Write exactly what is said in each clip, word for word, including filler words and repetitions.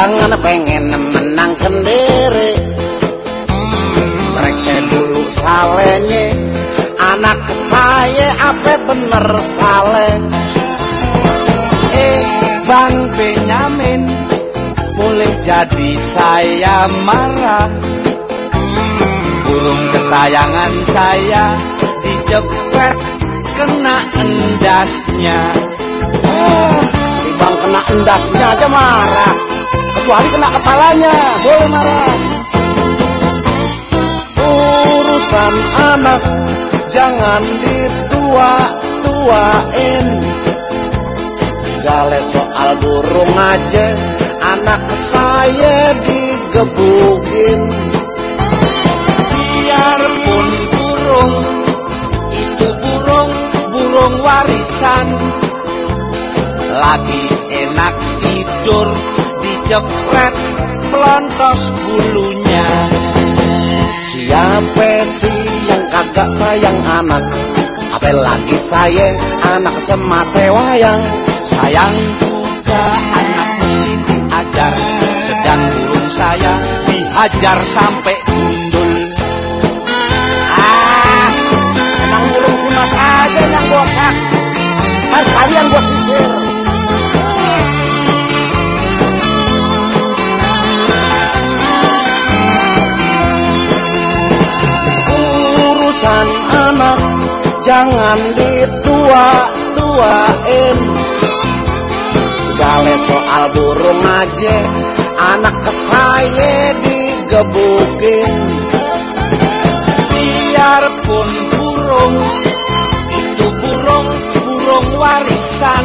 jangan pengen menang kendere. Mereka dulu salenya anak saya apa bener saleh. Eh Bang Benyamin, boleh jadi saya marah. Burung kesayangan saya dijepret kena endasnya. Oh, Bang kena endasnya aja marah, kecuali kena kepalanya boleh marah. Urusan anak jangan ditua-tuain. Segala soal burung aja anak saya digebukin. Biarpun burung itu burung, burung warisan, lagi enak tidur dijepret pelontos bulunya. Siapa sih yang kagak sayang anak, apalagi saya anak semate wayang. Sayang juga anak mesti diajar, sedang burung saya dihajar sampai gundul. Ah, emang burung si mas aja yang botak, kan sekalian gua sisir. Urusan anak jangan ditua-tuain. Segala soal burung aja anak saya digebukin. Biarpun burung itu burung, burung warisan,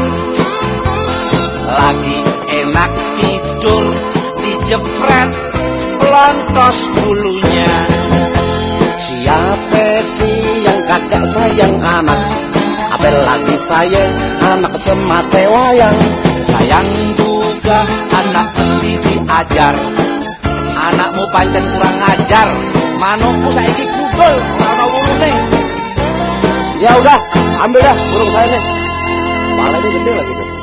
lagi enak tidur dijepret pelontos bulunya. Siapa sih yang kagak sayang anak, apalagi saya anak semate wayang. Sayang juga anak mesti diajar, anakmu pancen kurang ajar, manukku saiki gugul ora wulune. Ya udah, ambil dah burung saya nih, palanya gede lagi tuh.